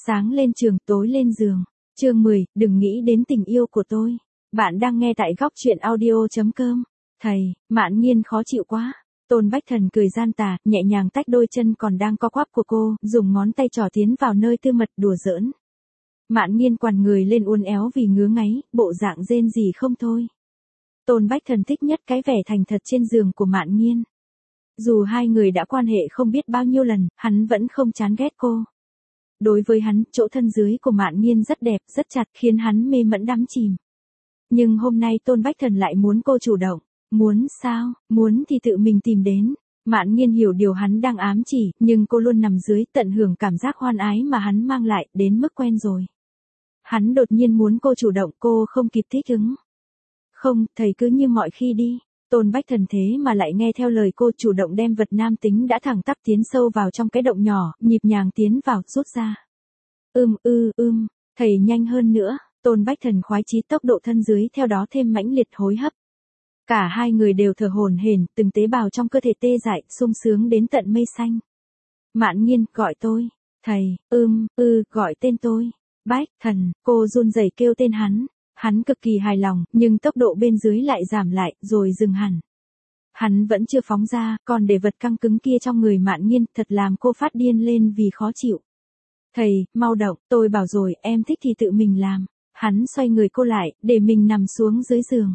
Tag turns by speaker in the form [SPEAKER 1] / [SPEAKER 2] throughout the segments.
[SPEAKER 1] Sáng lên trường, tối lên giường. Chương 10, đừng nghĩ đến tình yêu của tôi. Bạn đang nghe tại góc truyện audio.com. Thầy, Mạn Nghiên khó chịu quá. Tôn Bách Thần cười gian tà, nhẹ nhàng tách đôi chân còn đang co quắp của cô, dùng ngón tay trỏ tiến vào nơi tư mật đùa giỡn. Mạn Nghiên quằn người lên uốn éo vì ngứa ngáy, bộ dạng rên rỉ không thôi. Tôn Bách Thần thích nhất cái vẻ thành thật trên giường của Mạn Nghiên. Dù hai người đã quan hệ không biết bao nhiêu lần, hắn vẫn không chán ghét cô. Đối với hắn, chỗ thân dưới của Mạn Nghiên rất đẹp, rất chặt, khiến hắn mê mẫn đắm chìm. Nhưng hôm nay Tôn Bách Thần lại muốn cô chủ động. Muốn sao, muốn thì tự mình tìm đến. Mạn Nghiên hiểu điều hắn đang ám chỉ, nhưng cô luôn nằm dưới, tận hưởng cảm giác hoan ái mà hắn mang lại, đến mức quen rồi. Hắn đột nhiên muốn cô chủ động, cô không kịp thích ứng. Không, thầy cứ như mọi khi đi. Tôn Bách Thần thế mà lại nghe theo lời cô, chủ động đem vật nam tính đã thẳng tắp tiến sâu vào trong cái động nhỏ, nhịp nhàng tiến vào, rút ra. Thầy nhanh hơn nữa. Tôn Bách Thần khoái chí, tốc độ thân dưới theo đó thêm mãnh liệt hối hấp. Cả hai người đều thở hổn hển, từng tế bào trong cơ thể tê dại, sung sướng đến tận mây xanh. Mạn Nghiên, gọi tôi. Thầy, gọi tên tôi. Bách Thần, cô run rẩy kêu tên hắn. Hắn cực kỳ hài lòng, nhưng tốc độ bên dưới lại giảm lại, rồi dừng hẳn. Hắn vẫn chưa phóng ra, còn để vật căng cứng kia trong người Mạn Nghiên, thật làm cô phát điên lên vì khó chịu. Thầy, mau động, tôi bảo rồi, em thích thì tự mình làm. Hắn xoay người cô lại, để mình nằm xuống dưới giường.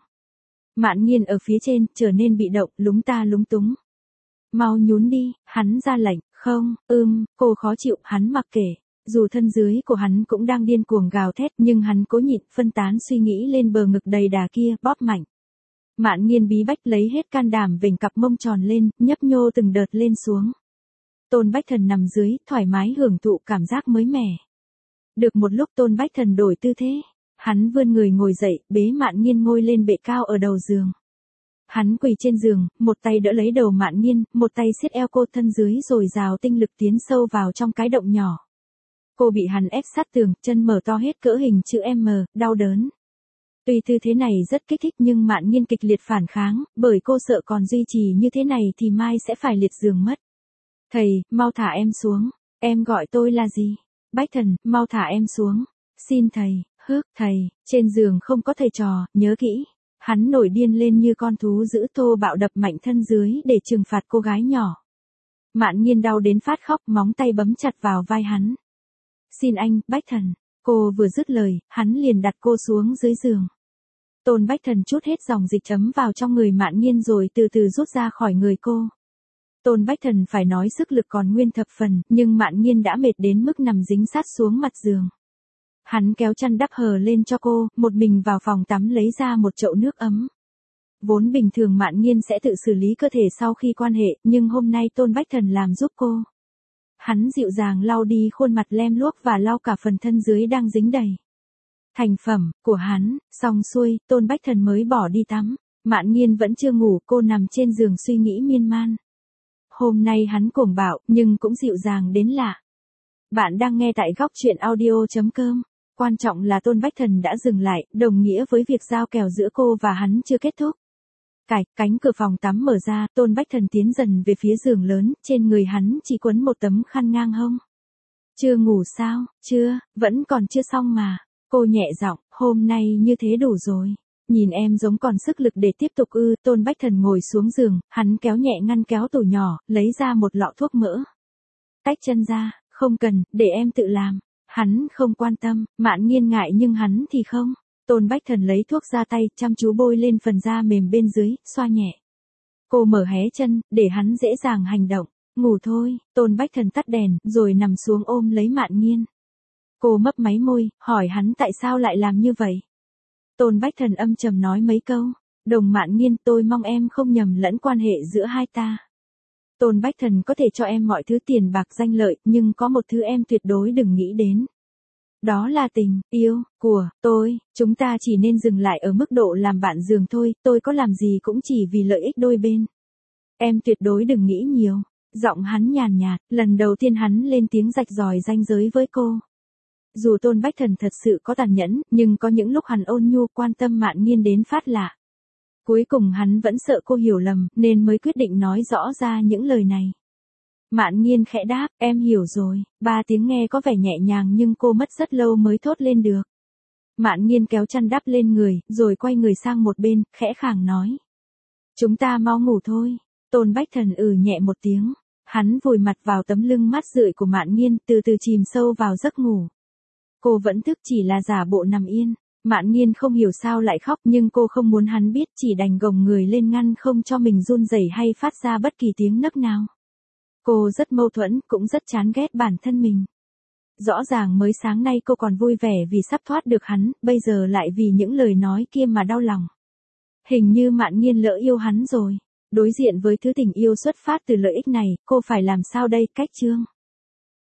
[SPEAKER 1] Mạn Nghiên ở phía trên, trở nên bị động, lúng ta lúng túng. Mau nhún đi, hắn ra lệnh. Không, cô khó chịu, hắn mặc kệ. Dù thân dưới của hắn cũng đang điên cuồng gào thét, nhưng hắn cố nhịn, phân tán suy nghĩ lên bờ ngực đầy đà kia, bóp mạnh. Mạn Nghiên bí bách lấy hết can đảm vểnh cặp mông tròn lên, nhấp nhô từng đợt lên xuống. Tôn Bách Thần nằm dưới, thoải mái hưởng thụ cảm giác mới mẻ. Được một lúc Tôn Bách Thần đổi tư thế. Hắn vươn người ngồi dậy, bế Mạn Nghiên ngồi lên bệ cao ở đầu giường. Hắn quỳ trên giường, một tay đỡ lấy đầu Mạn Nghiên, một tay siết eo cô, thân dưới rồi dào tinh lực tiến sâu vào trong cái động nhỏ. Cô bị hắn ép sát tường, chân mở to hết cỡ hình chữ M, đau đớn. Tuy tư thế này rất kích thích nhưng Mạn Nghiên kịch liệt phản kháng, bởi cô sợ còn duy trì như thế này thì mai sẽ phải liệt giường mất. Thầy, mau thả em xuống. Em gọi tôi là gì? Bách Thần, mau thả em xuống. Xin thầy. Thầy, trên giường không có thầy trò, nhớ kỹ. Hắn nổi điên lên như con thú dữ, thô bạo đập mạnh thân dưới để trừng phạt cô gái nhỏ. Mạn Nghiên đau đến phát khóc, móng tay bấm chặt vào vai hắn. Xin anh, Bách Thần. Cô vừa dứt lời, hắn liền đặt cô xuống dưới giường. Tôn Bách Thần trút hết dòng dịch chấm vào trong người Mạn Nghiên rồi từ từ rút ra khỏi người cô. Tôn Bách Thần phải nói sức lực còn nguyên thập phần, nhưng Mạn Nghiên đã mệt đến mức nằm dính sát xuống mặt giường. Hắn kéo chăn đắp hờ lên cho cô, một mình vào phòng tắm lấy ra một chậu nước ấm. Vốn bình thường Mạn Nghiên sẽ tự xử lý cơ thể sau khi quan hệ, nhưng hôm nay Tôn Bách Thần làm giúp cô. Hắn dịu dàng lau đi khuôn mặt lem luốc và lau cả phần thân dưới đang dính đầy. Thành phẩm của hắn, xong xuôi, Tôn Bách Thần mới bỏ đi tắm. Mạn Nghiên vẫn chưa ngủ, cô nằm trên giường suy nghĩ miên man. Hôm nay hắn cuồng bạo, nhưng cũng dịu dàng đến lạ. Bạn đang nghe tại góc truyện audio.com. Quan trọng là Tôn Bách Thần đã dừng lại, đồng nghĩa với việc giao kèo giữa cô và hắn chưa kết thúc. Cánh cửa phòng tắm mở ra, Tôn Bách Thần tiến dần về phía giường lớn, trên người hắn chỉ quấn một tấm khăn ngang hông. Chưa ngủ sao? Chưa, vẫn còn chưa xong mà. Cô nhẹ giọng, hôm nay như thế đủ rồi. Nhìn em giống còn sức lực để tiếp tục ư. Tôn Bách Thần ngồi xuống giường, hắn kéo nhẹ ngăn kéo tủ nhỏ, lấy ra một lọ thuốc mỡ. Tách chân ra, không cần, để em tự làm. Hắn không quan tâm, Mạn Nghiên ngại nhưng hắn thì không. Tôn Bách Thần lấy thuốc ra tay, chăm chú bôi lên phần da mềm bên dưới, xoa nhẹ. Cô mở hé chân, để hắn dễ dàng hành động. Ngủ thôi. Tôn Bách Thần tắt đèn, rồi nằm xuống ôm lấy Mạn Nghiên. Cô mấp máy môi, hỏi hắn tại sao lại làm như vậy. Tôn Bách Thần âm trầm nói mấy câu. Đồng Mạn Nghiên, tôi mong em không nhầm lẫn quan hệ giữa hai ta. Tôn Bách Thần có thể cho em mọi thứ tiền bạc danh lợi, nhưng có một thứ em tuyệt đối đừng nghĩ đến. Đó là tình yêu của tôi. Chúng ta chỉ nên dừng lại ở mức độ làm bạn giường thôi, tôi có làm gì cũng chỉ vì lợi ích đôi bên. Em tuyệt đối đừng nghĩ nhiều. Giọng hắn nhàn nhạt, lần đầu tiên hắn lên tiếng rạch ròi ranh giới với cô. Dù Tôn Bách Thần thật sự có tàn nhẫn, nhưng có những lúc hắn ôn nhu quan tâm Mạn Nghiên đến phát lạ. Cuối cùng hắn vẫn sợ cô hiểu lầm, nên mới quyết định nói rõ ra những lời này. Mạn Nghiên khẽ đáp, em hiểu rồi. 3 tiếng nghe có vẻ nhẹ nhàng nhưng cô mất rất lâu mới thốt lên được. Mạn Nghiên kéo chăn đắp lên người, rồi quay người sang một bên, khẽ khàng nói. Chúng ta mau ngủ thôi. Tôn Bách Thần nhẹ một tiếng. Hắn vùi mặt vào tấm lưng mát rượi của Mạn Nghiên, từ từ chìm sâu vào giấc ngủ. Cô vẫn thức chỉ là giả bộ nằm yên. Mạn Nghiên không hiểu sao lại khóc nhưng cô không muốn hắn biết, chỉ đành gồng người lên ngăn không cho mình run rẩy hay phát ra bất kỳ tiếng nấc nào. Cô rất mâu thuẫn, cũng rất chán ghét bản thân mình. Rõ ràng mới sáng nay cô còn vui vẻ vì sắp thoát được hắn, bây giờ lại vì những lời nói kia mà đau lòng. Hình như Mạn Nghiên lỡ yêu hắn rồi. Đối diện với thứ tình yêu xuất phát từ lợi ích này, cô phải làm sao đây? Cách chương